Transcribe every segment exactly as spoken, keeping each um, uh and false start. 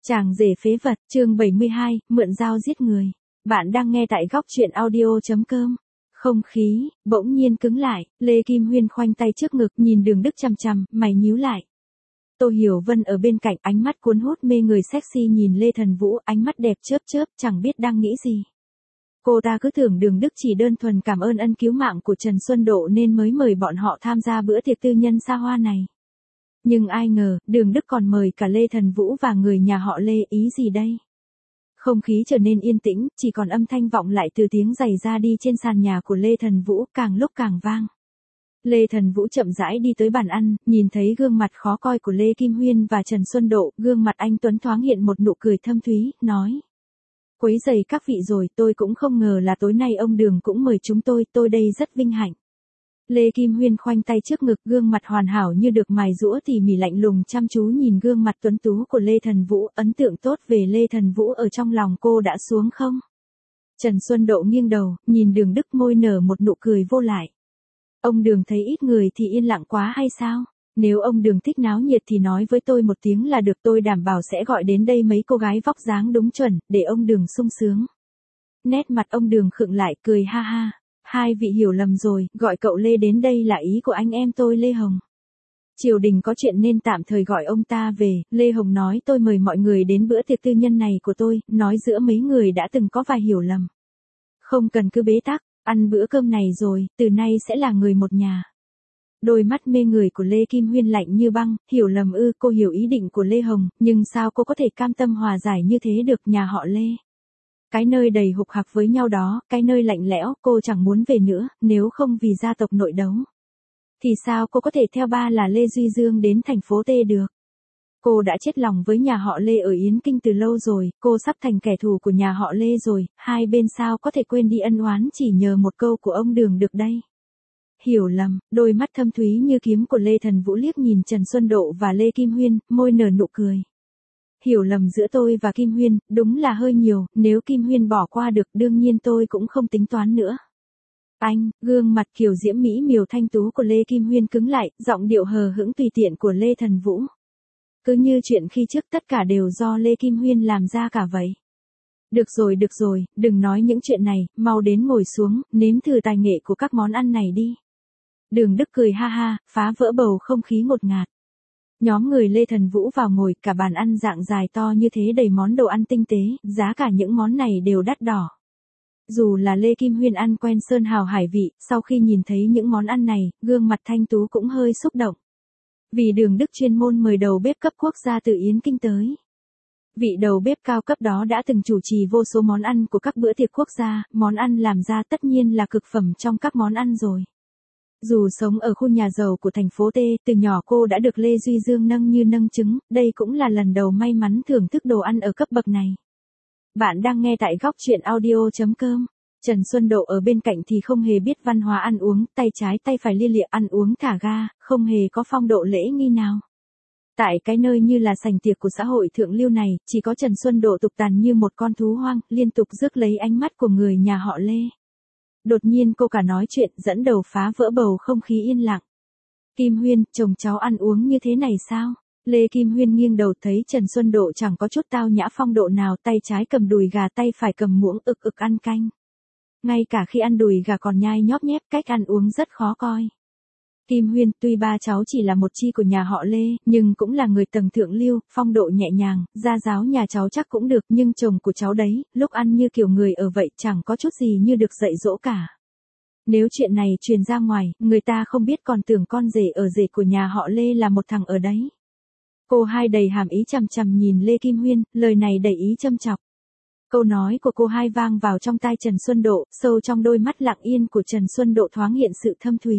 Chàng rể phế vật, chương bảy mươi hai, mượn dao giết người. Bạn đang nghe tại góc truyện audio.com. Không khí, bỗng nhiên cứng lại, Lê Kim Huyên khoanh tay trước ngực nhìn Đường Đức chằm chằm, mày nhíu lại. Tô Hiểu Vân ở bên cạnh ánh mắt cuốn hút mê người sexy nhìn Lê Thần Vũ, ánh mắt đẹp chớp chớp, chẳng biết đang nghĩ gì. Cô ta cứ tưởng Đường Đức chỉ đơn thuần cảm ơn ân cứu mạng của Trần Xuân Độ nên mới mời bọn họ tham gia bữa tiệc tư nhân xa hoa này. Nhưng ai ngờ, Đường Đức còn mời cả Lê Thần Vũ và người nhà họ Lê, ý gì đây? Không khí trở nên yên tĩnh, chỉ còn âm thanh vọng lại từ tiếng giày ra đi trên sàn nhà của Lê Thần Vũ, càng lúc càng vang. Lê Thần Vũ chậm rãi đi tới bàn ăn, nhìn thấy gương mặt khó coi của Lê Kim Huyên và Trần Xuân Độ, gương mặt anh tuấn thoáng hiện một nụ cười thâm thúy, nói. Quấy rầy các vị rồi, tôi cũng không ngờ là tối nay ông Đường cũng mời chúng tôi, tôi đây rất vinh hạnh. Lê Kim Huyên khoanh tay trước ngực, gương mặt hoàn hảo như được mài giũa tỉ mỉ lạnh lùng chăm chú nhìn gương mặt tuấn tú của Lê Thần Vũ, ấn tượng tốt về Lê Thần Vũ ở trong lòng cô đã xuống không? Trần Xuân Độ nghiêng đầu, nhìn Đường Đức môi nở một nụ cười vô lại. Ông Đường thấy ít người thì yên lặng quá hay sao? Nếu ông Đường thích náo nhiệt thì nói với tôi một tiếng là được, tôi đảm bảo sẽ gọi đến đây mấy cô gái vóc dáng đúng chuẩn, để ông Đường sung sướng. Nét mặt ông Đường khựng lại, cười ha ha. Hai vị hiểu lầm rồi, gọi cậu Lê đến đây là ý của anh em tôi Lê Hồng. Triều đình có chuyện nên tạm thời gọi ông ta về, Lê Hồng nói tôi mời mọi người đến bữa tiệc tư nhân này của tôi, nói giữa mấy người đã từng có vài hiểu lầm. Không cần cứ bế tắc, ăn bữa cơm này rồi, từ nay sẽ là người một nhà. Đôi mắt mê người của Lê Kim Huyên lạnh như băng, hiểu lầm ư, cô hiểu ý định của Lê Hồng, nhưng sao cô có thể cam tâm hòa giải như thế được, nhà họ Lê. Cái nơi đầy hục hặc với nhau đó, cái nơi lạnh lẽo, cô chẳng muốn về nữa, nếu không vì gia tộc nội đấu. Thì sao cô có thể theo ba là Lê Duy Dương đến thành phố T được? Cô đã chết lòng với nhà họ Lê ở Yến Kinh từ lâu rồi, cô sắp thành kẻ thù của nhà họ Lê rồi, hai bên sao có thể quên đi ân oán chỉ nhờ một câu của ông Đường được đây? Hiểu lầm, đôi mắt thâm thúy như kiếm của Lê Thần Vũ liếc nhìn Trần Xuân Độ và Lê Kim Huyên, môi nở nụ cười. Hiểu lầm giữa tôi và Kim Huyên, đúng là hơi nhiều, nếu Kim Huyên bỏ qua được đương nhiên tôi cũng không tính toán nữa. Anh, gương mặt kiều diễm mỹ miều thanh tú của Lê Kim Huyên cứng lại, giọng điệu hờ hững tùy tiện của Lê Thần Vũ. Cứ như chuyện khi trước tất cả đều do Lê Kim Huyên làm ra cả vậy. Được rồi được rồi, đừng nói những chuyện này, mau đến ngồi xuống, nếm thử tài nghệ của các món ăn này đi. Đường Đức cười ha ha, phá vỡ bầu không khí ngột ngạt. Nhóm người Lê Thần Vũ vào ngồi, cả bàn ăn dạng dài to như thế đầy món đồ ăn tinh tế, giá cả những món này đều đắt đỏ. Dù là Lê Kim Huyên ăn quen sơn hào hải vị, sau khi nhìn thấy những món ăn này, gương mặt thanh tú cũng hơi xúc động. Vì Đường Đức chuyên môn mời đầu bếp cấp quốc gia từ Yến Kinh tới. Vị đầu bếp cao cấp đó đã từng chủ trì vô số món ăn của các bữa tiệc quốc gia, món ăn làm ra tất nhiên là cực phẩm trong các món ăn rồi. Dù sống ở khu nhà giàu của thành phố T, từ nhỏ cô đã được Lê Duy Dương nâng như nâng trứng, đây cũng là lần đầu may mắn thưởng thức đồ ăn ở cấp bậc này. Bạn đang nghe tại góc truyện audio.com. Trần Xuân Độ ở bên cạnh thì không hề biết văn hóa ăn uống, tay trái tay phải lia lịa ăn uống thả ga, không hề có phong độ lễ nghi nào. Tại cái nơi như là sành tiệc của xã hội thượng lưu này, chỉ có Trần Xuân Độ tục tằn như một con thú hoang, liên tục rước lấy ánh mắt của người nhà họ Lê. Đột nhiên cô cả nói chuyện, dẫn đầu phá vỡ bầu không khí yên lặng. Kim Huyên, chồng cháu ăn uống như thế này sao? Lê Kim Huyên nghiêng đầu thấy Trần Xuân Độ chẳng có chút tao nhã phong độ nào, tay trái cầm đùi gà tay phải cầm muỗng ực ực ăn canh. Ngay cả khi ăn đùi gà còn nhai nhóp nhép, cách ăn uống rất khó coi. Kim Huyên, tuy ba cháu chỉ là một chi của nhà họ Lê, nhưng cũng là người tầng thượng lưu, phong độ nhẹ nhàng, gia giáo nhà cháu chắc cũng được, nhưng chồng của cháu đấy, lúc ăn như kiểu người ở vậy, chẳng có chút gì như được dạy dỗ cả. Nếu chuyện này truyền ra ngoài, người ta không biết còn tưởng con rể ở rể của nhà họ Lê là một thằng ở đấy. Cô hai đầy hàm ý chằm chằm nhìn Lê Kim Huyên, lời này đầy ý châm chọc. Câu nói của cô hai vang vào trong tai Trần Xuân Độ, sâu trong đôi mắt lặng yên của Trần Xuân Độ thoáng hiện sự thâm thúy.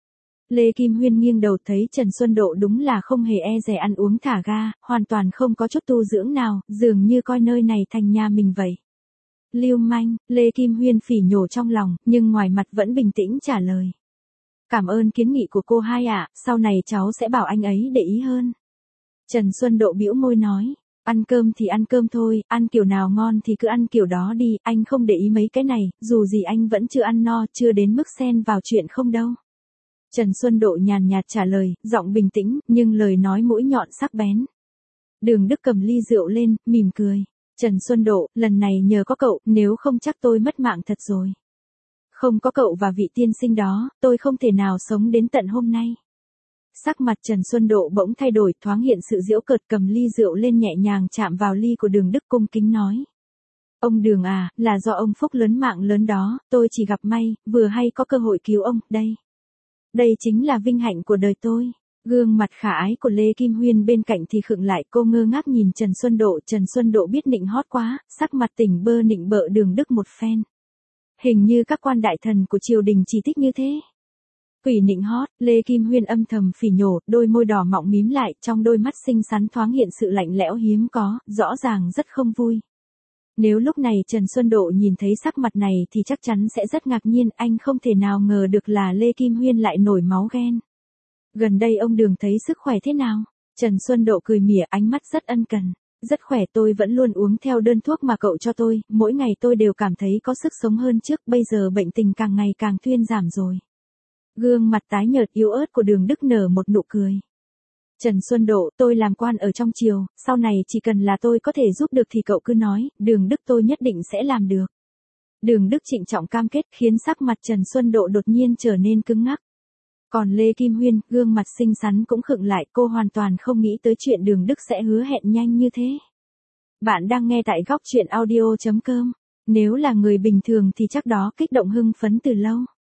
Lê Kim Huyên nghiêng đầu thấy Trần Xuân Độ đúng là không hề e dè ăn uống thả ga, hoàn toàn không có chút tu dưỡng nào, dường như coi nơi này thành nhà mình vậy. Lưu manh, Lê Kim Huyên phỉ nhổ trong lòng, nhưng ngoài mặt vẫn bình tĩnh trả lời. Cảm ơn kiến nghị của cô hai ạ, sau này cháu sẽ bảo anh ấy để ý hơn. Trần Xuân Độ bĩu môi nói, ăn cơm thì ăn cơm thôi, ăn kiểu nào ngon thì cứ ăn kiểu đó đi, anh không để ý mấy cái này, dù gì anh vẫn chưa ăn no, chưa đến mức xen vào chuyện không đâu. Trần Xuân Độ nhàn nhạt trả lời, giọng bình tĩnh, nhưng lời nói mũi nhọn sắc bén. Đường Đức cầm ly rượu lên, mỉm cười. Trần Xuân Độ, lần này nhờ có cậu, nếu không chắc tôi mất mạng thật rồi. Không có cậu và vị tiên sinh đó, tôi không thể nào sống đến tận hôm nay. Sắc mặt Trần Xuân Độ bỗng thay đổi, thoáng hiện sự giễu cợt, cầm ly rượu lên nhẹ nhàng chạm vào ly của Đường Đức, cung kính nói. Ông Đường à, là do ông phúc lớn mạng lớn đó, tôi chỉ gặp may, vừa hay có cơ hội cứu ông, đây. Đây chính là vinh hạnh của đời tôi. Gương mặt khả ái của Lê Kim Huyên bên cạnh thì khựng lại, cô ngơ ngác nhìn Trần Xuân Độ. Trần Xuân Độ biết nịnh hót quá, sắc mặt tỉnh bơ nịnh bợ Đường Đức một phen. Hình như các quan đại thần của triều đình chỉ thích như thế. Quỷ nịnh hót, Lê Kim Huyên âm thầm phỉ nhổ, đôi môi đỏ mọng mím lại, trong đôi mắt xinh xắn thoáng hiện sự lạnh lẽo hiếm có, rõ ràng rất không vui. Nếu lúc này Trần Xuân Độ nhìn thấy sắc mặt này thì chắc chắn sẽ rất ngạc nhiên, anh không thể nào ngờ được là Lê Kim Huyên lại nổi máu ghen. Gần đây ông Đường thấy sức khỏe thế nào? Trần Xuân Độ cười mỉa, ánh mắt rất ân cần. Rất khỏe, tôi vẫn luôn uống theo đơn thuốc mà cậu cho tôi, mỗi ngày tôi đều cảm thấy có sức sống hơn trước, bây giờ bệnh tình càng ngày càng thuyên giảm rồi. Gương mặt tái nhợt yếu ớt của Đường Đức nở một nụ cười. Trần Xuân Độ, tôi làm quan ở trong triều, sau này chỉ cần là tôi có thể giúp được thì cậu cứ nói, Đường Đức tôi nhất định sẽ làm được. Đường Đức trịnh trọng cam kết khiến sắc mặt Trần Xuân Độ đột nhiên trở nên cứng ngắc. Còn Lê Kim Huyên, gương mặt xinh xắn cũng khựng lại, cô hoàn toàn không nghĩ tới chuyện Đường Đức sẽ hứa hẹn nhanh như thế. Bạn đang nghe tại góc truyện audio chấm com. Nếu là người bình thường thì chắc đó kích động hưng phấn từ lâu.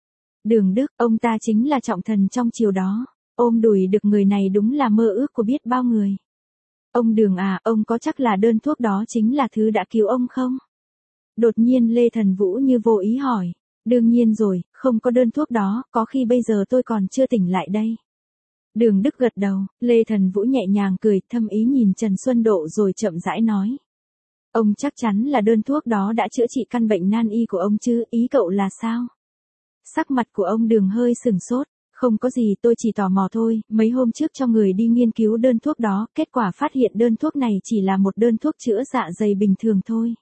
Đường Đức, ông ta chính là trọng thần trong triều đó. Ôm đùi được người này đúng là mơ ước của biết bao người. Ông Đường à, ông có chắc là đơn thuốc đó chính là thứ đã cứu ông không? Đột nhiên Lê Thần Vũ như vô ý hỏi. Đương nhiên rồi, không có đơn thuốc đó, có khi bây giờ tôi còn chưa tỉnh lại đây. Đường Đức gật đầu, Lê Thần Vũ nhẹ nhàng cười, thâm ý nhìn Trần Xuân Độ rồi chậm rãi nói. Ông chắc chắn là đơn thuốc đó đã chữa trị căn bệnh nan y của ông chứ, ý cậu là sao? Sắc mặt của ông Đường hơi sừng sốt. Không có gì, tôi chỉ tò mò thôi, mấy hôm trước cho người đi nghiên cứu đơn thuốc đó, kết quả phát hiện đơn thuốc này chỉ là một đơn thuốc chữa dạ dày bình thường thôi.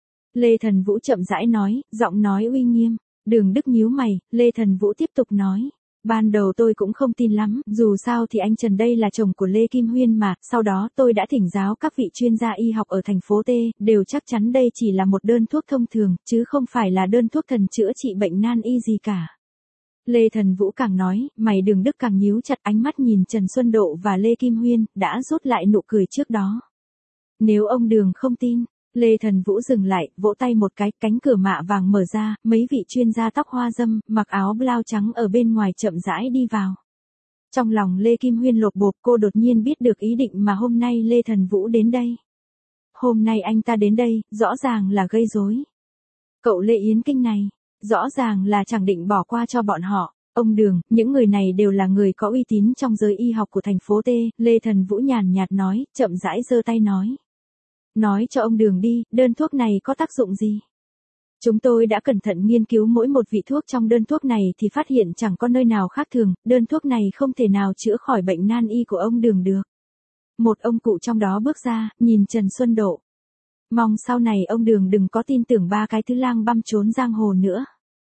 Lê Thần Vũ chậm rãi nói, giọng nói uy nghiêm. Đường Đức nhíu mày, Lê Thần Vũ tiếp tục nói. Ban đầu tôi cũng không tin lắm, dù sao thì anh Trần đây là chồng của Lê Kim Huyên mà, sau đó tôi đã thỉnh giáo các vị chuyên gia y học ở thành phố T, đều chắc chắn đây chỉ là một đơn thuốc thông thường, chứ không phải là đơn thuốc thần chữa trị bệnh nan y gì cả. Lê Thần Vũ càng nói, mày Đường Đức càng nhíu chặt, ánh mắt nhìn Trần Xuân Độ và Lê Kim Huyên, đã rút lại nụ cười trước đó. Nếu ông Đường không tin, Lê Thần Vũ dừng lại, vỗ tay một cái, cánh cửa mạ vàng mở ra, mấy vị chuyên gia tóc hoa dâm, mặc áo blau trắng ở bên ngoài chậm rãi đi vào. Trong lòng Lê Kim Huyên lột bột, cô đột nhiên biết được ý định mà hôm nay Lê Thần Vũ đến đây. Hôm nay anh ta đến đây, rõ ràng là gây rối. Cậu Lê Yến Kinh này, rõ ràng là chẳng định bỏ qua cho bọn họ. Ông Đường, những người này đều là người có uy tín trong giới y học của thành phố T, Lê Thần Vũ nhàn nhạt nói, chậm rãi giơ tay nói. Nói cho ông Đường đi, đơn thuốc này có tác dụng gì? Chúng tôi đã cẩn thận nghiên cứu mỗi một vị thuốc trong đơn thuốc này thì phát hiện chẳng có nơi nào khác thường, đơn thuốc này không thể nào chữa khỏi bệnh nan y của ông Đường được. Một ông cụ trong đó bước ra, nhìn Trần Xuân Độ. Mong sau này ông Đường đừng có tin tưởng ba cái thứ lang băm trốn giang hồ nữa.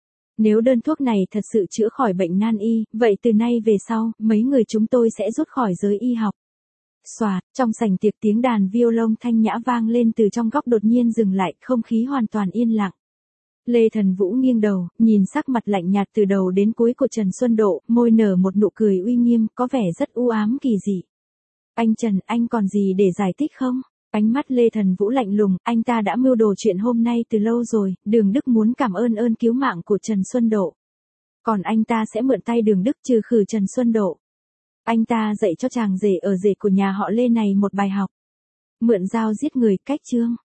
Nếu đơn thuốc này thật sự chữa khỏi bệnh nan y, vậy từ nay về sau, mấy người chúng tôi sẽ rút khỏi giới y học. Xoạt, trong sảnh tiệc tiếng đàn violon thanh nhã vang lên từ trong góc đột nhiên dừng lại, không khí hoàn toàn yên lặng. Lê Thần Vũ nghiêng đầu, nhìn sắc mặt lạnh nhạt từ đầu đến cuối của Trần Xuân Độ, môi nở một nụ cười uy nghiêm, có vẻ rất u ám kỳ dị. Anh Trần, anh còn gì để giải thích không? Ánh mắt Lê Thần Vũ lạnh lùng, anh ta đã mưu đồ chuyện hôm nay từ lâu rồi, Đường Đức muốn cảm ơn ơn cứu mạng của Trần Xuân Độ. Còn anh ta sẽ mượn tay Đường Đức trừ khử Trần Xuân Độ. Anh ta dạy cho chàng rể ở rể của nhà họ Lê này một bài học. Mượn dao giết người, cách chương.